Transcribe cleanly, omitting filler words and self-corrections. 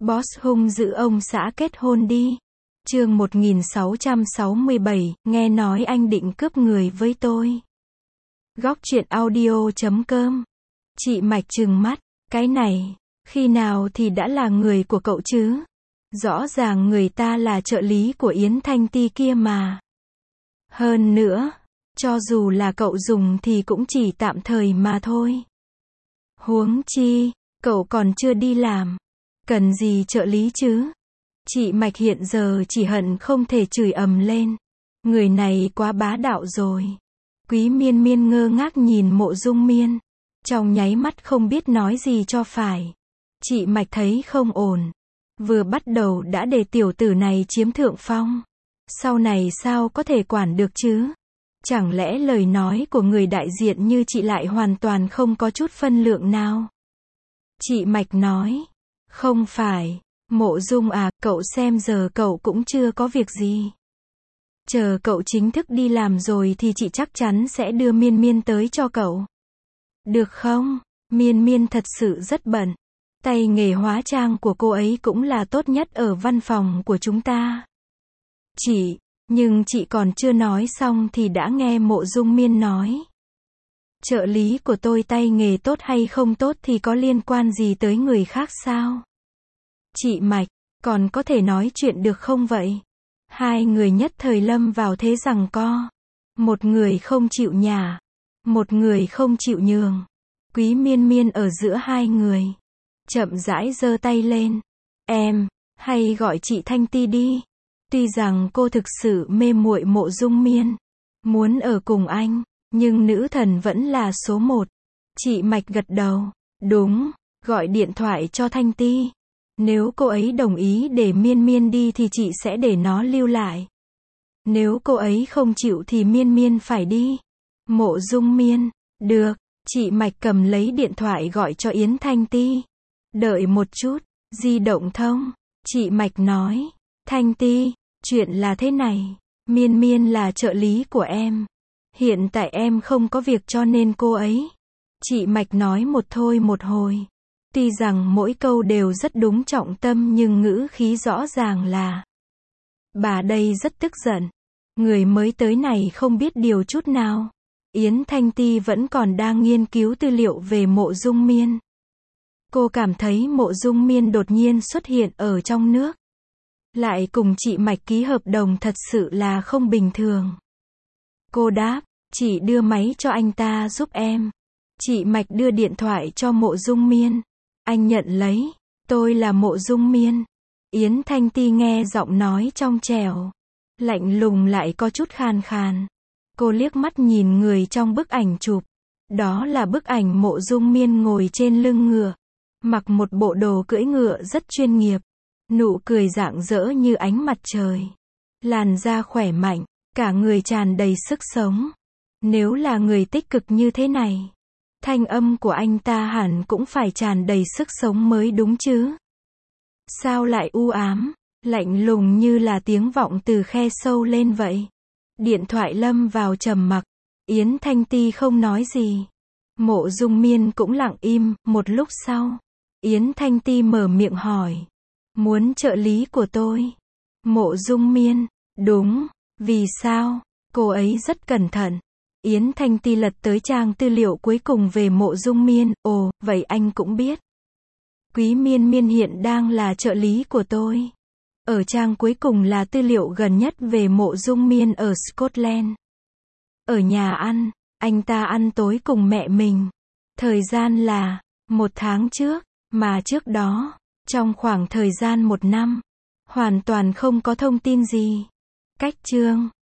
Boss hung dữ ông xã kết hôn đi. Chương 1667, nghe nói anh định cướp người với tôi. Góc truyện audio.com. Chị Mạch trừng mắt, cái này, khi nào thì đã là người của cậu chứ? Rõ ràng người ta là trợ lý của Yến Thanh Ti kia mà. Hơn nữa, cho dù là cậu dùng thì cũng chỉ tạm thời mà thôi. Huống chi, cậu còn chưa đi làm. Cần gì trợ lý chứ? Chị Mạch hiện giờ chỉ hận không thể chửi ầm lên. Người này quá bá đạo rồi. Quý Miên Miên ngơ ngác nhìn Mộ Dung Miên. Trong nháy mắt không biết nói gì cho phải. Chị Mạch thấy không ổn. Vừa bắt đầu đã để tiểu tử này chiếm thượng phong. Sau này sao có thể quản được chứ? Chẳng lẽ lời nói của người đại diện như chị lại hoàn toàn không có chút phân lượng nào? Chị Mạch nói. Không phải, Mộ Dung à, cậu xem giờ cậu cũng chưa có việc gì. Chờ cậu chính thức đi làm rồi thì chị chắc chắn sẽ đưa Miên Miên tới cho cậu. Được không? Miên Miên thật sự rất bận. Tay nghề hóa trang của cô ấy cũng là tốt nhất ở văn phòng của chúng ta. Nhưng chị còn chưa nói xong thì đã nghe Mộ Dung Miên nói. Trợ lý của tôi tay nghề tốt hay không tốt thì có liên quan gì tới người khác sao? Chị Mạch, còn có thể nói chuyện được không vậy? Hai người nhất thời lâm vào thế giằng co. Một người không chịu nhả, một người không chịu nhường. Quý Miên Miên ở giữa hai người. Chậm rãi giơ tay lên. Em, hay gọi chị Thanh Ti đi. Tuy rằng cô thực sự mê muội Mộ Dung Miên, muốn ở cùng anh, nhưng nữ thần vẫn là số một. Chị Mạch gật đầu. Đúng, gọi điện thoại cho Thanh Ti. Nếu cô ấy đồng ý để Miên Miên đi thì chị sẽ để nó lưu lại. Nếu cô ấy không chịu thì Miên Miên phải đi. Mộ Dung Miên, được. Chị Mạch cầm lấy điện thoại gọi cho Yến Thanh Ti. Đợi một chút, di động thông. Chị Mạch nói. Thanh Ti, chuyện là thế này. Miên Miên là trợ lý của em. Hiện tại em không có việc cho nên cô ấy. Chị Mạch nói một thôi một hồi. Tuy rằng mỗi câu đều rất đúng trọng tâm nhưng ngữ khí rõ ràng là. Bà đây rất tức giận. Người mới tới này không biết điều chút nào. Yến Thanh Ti vẫn còn đang nghiên cứu tư liệu về Mộ Dung Miên. Cô cảm thấy Mộ Dung Miên đột nhiên xuất hiện ở trong nước. Lại cùng chị Mạch ký hợp đồng thật sự là không bình thường. Cô đáp, chị đưa máy cho anh ta giúp em. Chị Mạch đưa điện thoại cho Mộ Dung Miên. Anh nhận lấy, tôi là Mộ Dung Miên. Yến Thanh Ti nghe giọng nói trong trẻo, lạnh lùng lại có chút khàn khàn. Cô liếc mắt nhìn người trong bức ảnh chụp. Đó là bức ảnh Mộ Dung Miên ngồi trên lưng ngựa, mặc một bộ đồ cưỡi ngựa rất chuyên nghiệp. Nụ cười rạng rỡ như ánh mặt trời. Làn da khỏe mạnh, cả người tràn đầy sức sống. Nếu là người tích cực như thế này, thanh âm của anh ta hẳn cũng phải tràn đầy sức sống mới đúng chứ. Sao lại u ám, lạnh lùng như là tiếng vọng từ khe sâu lên vậy? Điện thoại lâm vào trầm mặc. Yến Thanh Ti không nói gì. Mộ Dung Miên cũng lặng im. Một lúc sau, Yến Thanh Ti mở miệng hỏi. Muốn trợ lý của tôi? Mộ Dung Miên, đúng. Vì sao? Cô ấy rất cẩn thận. Yến Thanh Ti lật tới trang tư liệu cuối cùng về Mộ Dung Miên. Ồ, vậy anh cũng biết. Quý Miên Miên hiện đang là trợ lý của tôi. Ở trang cuối cùng là tư liệu gần nhất về Mộ Dung Miên ở Scotland. Ở nhà ăn, anh ta ăn tối cùng mẹ mình. Thời gian là 1 tháng trước, mà trước đó, trong khoảng thời gian 1 năm, hoàn toàn không có thông tin gì. Cách chương